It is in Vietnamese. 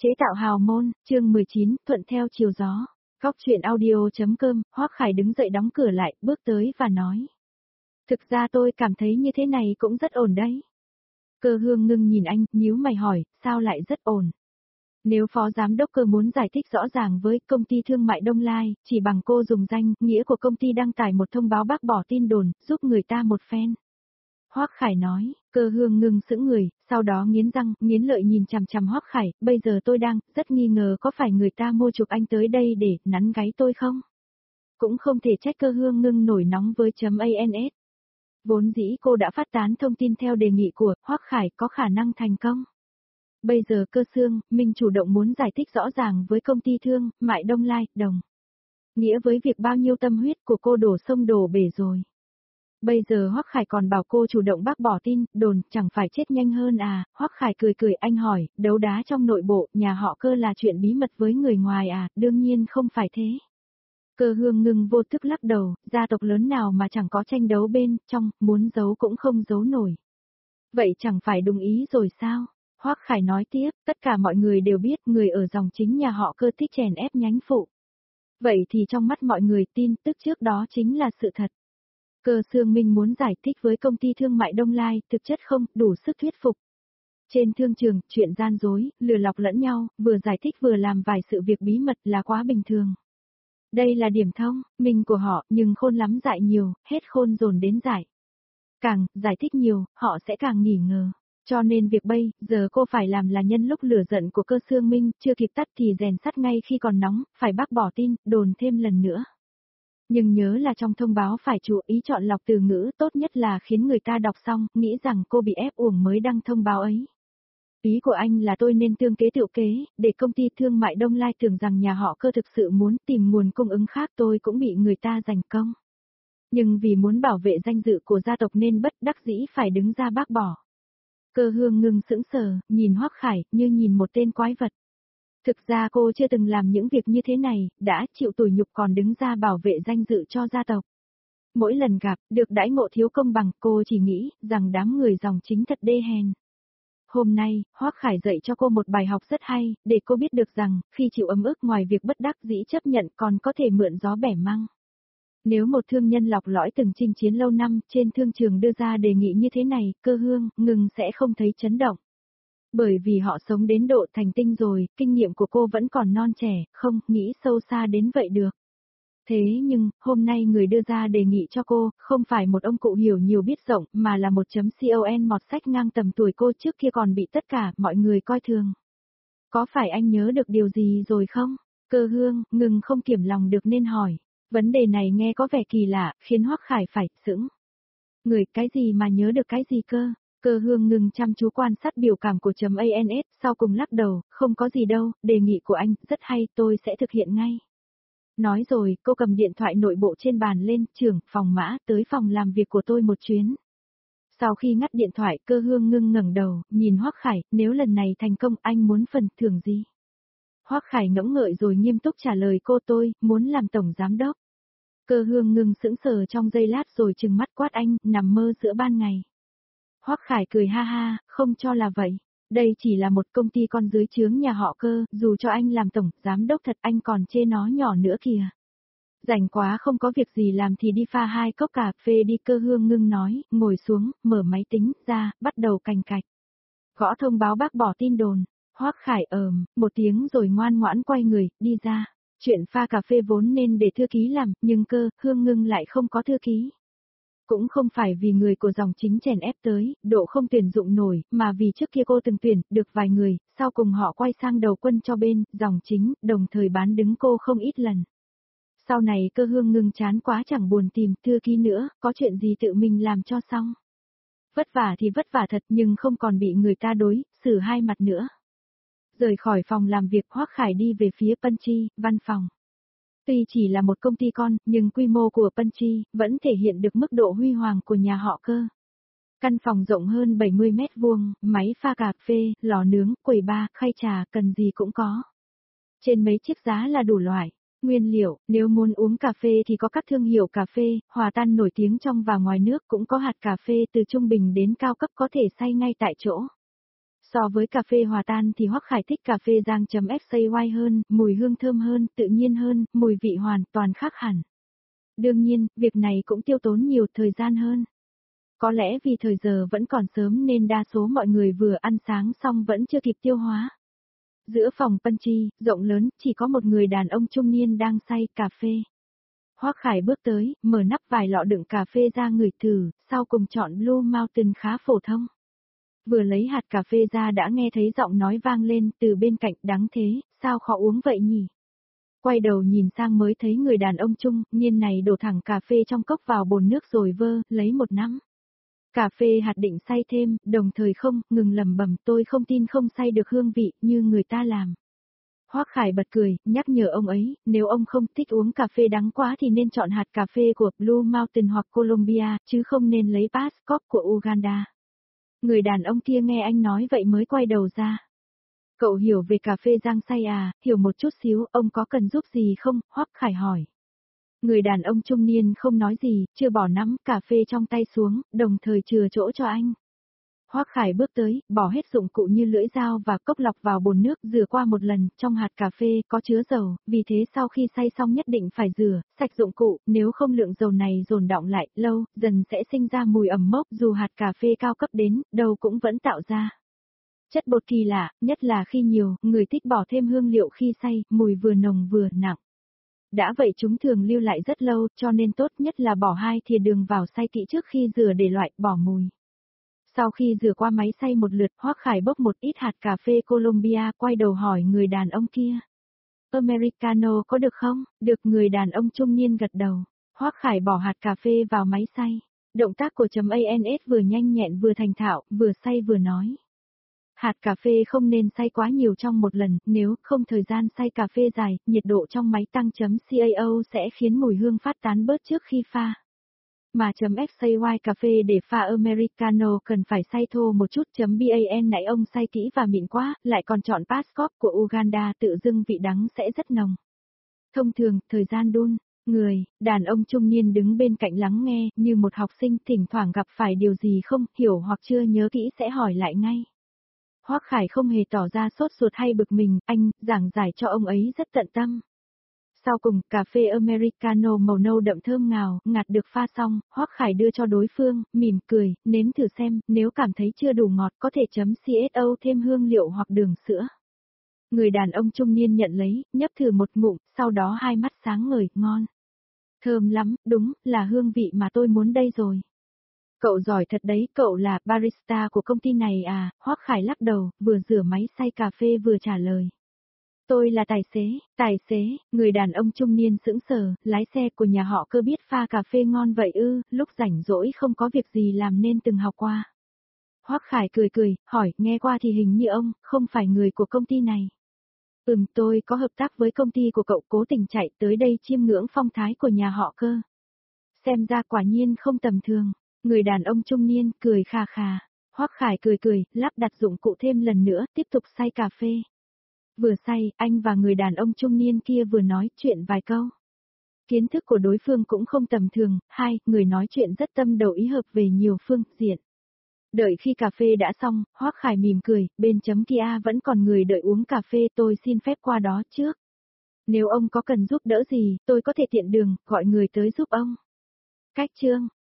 Chế tạo hào môn, chương 19, thuận theo chiều gió. Góc chuyện audio.com, Hoắc Khải đứng dậy đóng cửa lại, bước tới và nói. Thực ra tôi cảm thấy như thế này cũng rất ổn đấy. Cơ Hương ngưng nhìn anh, nhíu mày hỏi, sao lại rất ổn? Nếu phó giám đốc Cơ muốn giải thích rõ ràng với công ty thương mại Đông Lai, chỉ bằng cô dùng danh, nghĩa của công ty đăng tải một thông báo bác bỏ tin đồn, giúp người ta một phen. Hoắc Khải nói, Cơ Hương ngưng sững người, sau đó nghiến răng, nghiến lợi nhìn chằm chằm Hoắc Khải, bây giờ tôi đang rất nghi ngờ có phải người ta mua chụp anh tới đây để nắn gáy tôi không? Cũng không thể trách Cơ Hương ngưng nổi nóng với .ans. Vốn dĩ cô đã phát tán thông tin theo đề nghị của Hoắc Khải có khả năng thành công. Bây giờ Cơ Sương, mình chủ động muốn giải thích rõ ràng với công ty thương mại Đông Lai, đồng nghĩa với việc bao nhiêu tâm huyết của cô đổ sông đổ bể rồi. Bây giờ Hoắc Khải còn bảo cô chủ động bác bỏ tin, đồn, chẳng phải chết nhanh hơn à? Hoắc Khải cười cười, anh hỏi, đấu đá trong nội bộ, nhà họ Cơ là chuyện bí mật với người ngoài à? Đương nhiên không phải thế. Cơ Hương ngưng vô thức lắc đầu, gia tộc lớn nào mà chẳng có tranh đấu bên trong, muốn giấu cũng không giấu nổi. Vậy chẳng phải đồng ý rồi sao? Hoắc Khải nói tiếp, tất cả mọi người đều biết người ở dòng chính nhà họ Cơ thích chèn ép nhánh phụ. Vậy thì trong mắt mọi người tin tức trước đó chính là sự thật. Cơ Sương Minh muốn giải thích với công ty thương mại Đông Lai, thực chất không đủ sức thuyết phục. Trên thương trường, chuyện gian dối, lừa lọc lẫn nhau, vừa giải thích vừa làm vài sự việc bí mật là quá bình thường. Đây là điểm thông minh của họ, nhưng khôn lắm dại nhiều, hết khôn dồn đến dại. Càng giải thích nhiều, họ sẽ càng nghỉ ngờ. Cho nên việc bây giờ cô phải làm là nhân lúc lửa giận của Cơ Sương Minh chưa kịp tắt thì rèn sắt ngay khi còn nóng, phải bác bỏ tin, đồn thêm lần nữa. Nhưng nhớ là trong thông báo phải chú ý chọn lọc từ ngữ, tốt nhất là khiến người ta đọc xong, nghĩ rằng cô bị ép uổng mới đăng thông báo ấy. Ý của anh là tôi nên tương kế tựu kế, để công ty thương mại Đông Lai tưởng rằng nhà họ Cơ thực sự muốn tìm nguồn cung ứng khác, tôi cũng bị người ta giành công. Nhưng vì muốn bảo vệ danh dự của gia tộc nên bất đắc dĩ phải đứng ra bác bỏ. Cơ Hương ngưng sững sờ, nhìn Hoắc Khải như nhìn một tên quái vật. Thực ra cô chưa từng làm những việc như thế này, đã chịu tủi nhục còn đứng ra bảo vệ danh dự cho gia tộc. Mỗi lần gặp, được đãi ngộ thiếu công bằng, cô chỉ nghĩ rằng đám người dòng chính thật đê hèn. Hôm nay, Hoắc Khải dạy cho cô một bài học rất hay, để cô biết được rằng, khi chịu ấm ức ngoài việc bất đắc dĩ chấp nhận còn có thể mượn gió bẻ măng. Nếu một thương nhân lọc lõi từng chinh chiến lâu năm trên thương trường đưa ra đề nghị như thế này, Cơ Hương ngừng sẽ không thấy chấn động. Bởi vì họ sống đến độ thành tinh rồi, kinh nghiệm của cô vẫn còn non trẻ, không nghĩ sâu xa đến vậy được. Thế nhưng, hôm nay người đưa ra đề nghị cho cô, không phải một ông cụ hiểu nhiều biết rộng, mà là một .con mọt sách ngang tầm tuổi cô trước kia còn bị tất cả mọi người coi thường. Có phải anh nhớ được điều gì rồi không? Cơ Hương ngừng không kiềm lòng được nên hỏi. Vấn đề này nghe có vẻ kỳ lạ, khiến Hoắc Khải phải sững. Người cái gì mà nhớ được cái gì cơ? Cơ Hương ngừng chăm chú quan sát biểu cảm của .ans, sau cùng lắc đầu, không có gì đâu, đề nghị của anh rất hay, tôi sẽ thực hiện ngay. Nói rồi, cô cầm điện thoại nội bộ trên bàn lên, trưởng phòng Mã tới phòng làm việc của tôi một chuyến. Sau khi ngắt điện thoại, Cơ Hương ngưng ngẩng đầu, nhìn Hoắc Khải, nếu lần này thành công anh muốn phần thưởng gì? Hoắc Khải ngẫm ngợi rồi nghiêm túc trả lời cô, tôi muốn làm tổng giám đốc. Cơ Hương ngưng sững sờ trong giây lát rồi trừng mắt quát, anh nằm mơ giữa ban ngày. Hoắc Khải cười ha ha, không cho là vậy. Đây chỉ là một công ty con dưới trướng nhà họ Cơ, dù cho anh làm tổng giám đốc thật anh còn chê nó nhỏ nữa kìa. Rảnh quá không có việc gì làm thì đi pha 2 cốc cà phê đi, Cơ Hương ngưng nói, ngồi xuống, mở máy tính ra, bắt đầu cành cạch. Gõ thông báo bác bỏ tin đồn. Hoắc Khải một tiếng rồi ngoan ngoãn quay người, đi ra. Chuyện pha cà phê vốn nên để thư ký làm, nhưng Cơ Hương ngưng lại không có thư ký. Cũng không phải vì người của dòng chính chèn ép tới, độ không tuyển dụng nổi, mà vì trước kia cô từng tuyển được vài người, sau cùng họ quay sang đầu quân cho bên dòng chính, đồng thời bán đứng cô không ít lần. Sau này Cơ Hương ngưng chán quá chẳng buồn tìm thư ký nữa, có chuyện gì tự mình làm cho xong. Vất vả thì vất vả thật nhưng không còn bị người ta đối xử hai mặt nữa. Rời khỏi phòng làm việc, Hoắc Khải đi về phía Punchy, văn phòng. Tuy chỉ là một công ty con, nhưng quy mô của Punchy vẫn thể hiện được mức độ huy hoàng của nhà họ Cơ. Căn phòng rộng hơn 70 mét vuông, máy pha cà phê, lò nướng, quầy bar, khay trà, cần gì cũng có. Trên mấy chiếc giá là đủ loại. Nguyên liệu, nếu muốn uống cà phê thì có các thương hiệu cà phê, hòa tan nổi tiếng trong và ngoài nước, cũng có hạt cà phê từ trung bình đến cao cấp có thể xay ngay tại chỗ. So với cà phê hòa tan thì Hoắc Khải thích cà phê Giang.FCY hơn, mùi hương thơm hơn, tự nhiên hơn, mùi vị hoàn toàn khác hẳn. Đương nhiên, việc này cũng tiêu tốn nhiều thời gian hơn. Có lẽ vì thời giờ vẫn còn sớm nên đa số mọi người vừa ăn sáng xong vẫn chưa kịp tiêu hóa. Giữa phòng Punchy, rộng lớn, chỉ có một người đàn ông trung niên đang say cà phê. Hoắc Khải bước tới, mở nắp vài lọ đựng cà phê ra ngửi thử, sau cùng chọn Blue Mountain khá phổ thông. Vừa lấy hạt cà phê ra đã nghe thấy giọng nói vang lên từ bên cạnh, đắng thế, sao khó uống vậy nhỉ? Quay đầu nhìn sang mới thấy người đàn ông trung niên này đổ thẳng cà phê trong cốc vào bồn nước rồi lấy một nắm. Cà phê hạt định say thêm, đồng thời không, ngừng lẩm bẩm, tôi không tin không say được hương vị như người ta làm. Hoắc Khải bật cười, nhắc nhở ông ấy, nếu ông không thích uống cà phê đắng quá thì nên chọn hạt cà phê của Blue Mountain hoặc Colombia, chứ không nên lấy Pascop của Uganda. Người đàn ông kia nghe anh nói vậy mới quay đầu ra. Cậu hiểu về cà phê Giang say à, hiểu một chút xíu, ông có cần giúp gì không? Hoắc Khải hỏi. Người đàn ông trung niên không nói gì, chưa bỏ nắm cà phê trong tay xuống, đồng thời chừa chỗ cho anh. Hoắc Khải bước tới, bỏ hết dụng cụ như lưỡi dao và cốc lọc vào bồn nước, rửa qua một lần, trong hạt cà phê có chứa dầu, vì thế sau khi xay xong nhất định phải rửa, sạch dụng cụ, nếu không lượng dầu này dồn đọng lại, lâu, dần sẽ sinh ra mùi ẩm mốc, dù hạt cà phê cao cấp đến, đâu cũng vẫn tạo ra. Chất bột kỳ lạ, nhất là khi nhiều, người thích bỏ thêm hương liệu khi xay, mùi vừa nồng vừa nặng. Đã vậy chúng thường lưu lại rất lâu, cho nên tốt nhất là bỏ 2 thìa đường vào xay kỹ trước khi rửa để loại, bỏ mùi. Sau khi rửa qua máy xay một lượt, Hoắc Khải bốc một ít hạt cà phê Colombia, quay đầu hỏi người đàn ông kia. Americano có được không? Được, người đàn ông trung niên gật đầu. Hoắc Khải bỏ hạt cà phê vào máy xay. Động tác của .ANS vừa nhanh nhẹn vừa thành thạo, vừa xay vừa nói. Hạt cà phê không nên xay quá nhiều trong một lần, nếu không thời gian xay cà phê dài, nhiệt độ trong máy tăng .CAO sẽ khiến mùi hương phát tán bớt trước khi pha. Mà .FCY cà phê để pha Americano cần phải xay thô một chút. .BAN nãy ông xay kỹ và mịn quá, lại còn chọn Pascop của Uganda, tự dưng vị đắng sẽ rất nồng. Thông thường, thời gian đun, đàn ông trung niên đứng bên cạnh lắng nghe, như một học sinh thỉnh thoảng gặp phải điều gì không hiểu hoặc chưa nhớ kỹ sẽ hỏi lại ngay. Hoắc Khải không hề tỏ ra sốt ruột hay bực mình, anh giảng giải cho ông ấy rất tận tâm. Sau cùng, cà phê Americano màu nâu đậm thơm ngào, ngạt được pha xong, Hoắc Khải đưa cho đối phương, mỉm cười, nếm thử xem, nếu cảm thấy chưa đủ ngọt có thể CSO thêm hương liệu hoặc đường sữa. Người đàn ông trung niên nhận lấy, nhấp thử một ngụm, sau đó hai mắt sáng ngời, ngon. Thơm lắm, đúng, là hương vị mà tôi muốn đây rồi. Cậu giỏi thật đấy, cậu là barista của công ty này à? Hoắc Khải lắc đầu, vừa rửa máy xay cà phê vừa trả lời. Tôi là tài xế, người đàn ông trung niên sững sờ, lái xe của nhà họ Cơ biết pha cà phê ngon vậy ư, lúc rảnh rỗi không có việc gì làm nên từng học qua. Hoắc Khải cười, hỏi, nghe qua thì hình như ông, không phải người của công ty này. Tôi có hợp tác với công ty của cậu, cố tình chạy tới đây chiêm ngưỡng phong thái của nhà họ Cơ. Xem ra quả nhiên không tầm thường. Người đàn ông trung niên cười khà khà. Hoắc Khải cười, lắp đặt dụng cụ thêm lần nữa, tiếp tục xay cà phê. Vừa xay, anh và người đàn ông trung niên kia vừa nói chuyện vài câu. Kiến thức của đối phương cũng không tầm thường, người nói chuyện rất tâm đầu ý hợp về nhiều phương diện. Đợi khi cà phê đã xong, Hoắc Khải mỉm cười, bên kia vẫn còn người đợi uống cà phê, tôi xin phép qua đó trước. Nếu ông có cần giúp đỡ gì, tôi có thể tiện đường, gọi người tới giúp ông. Cách chương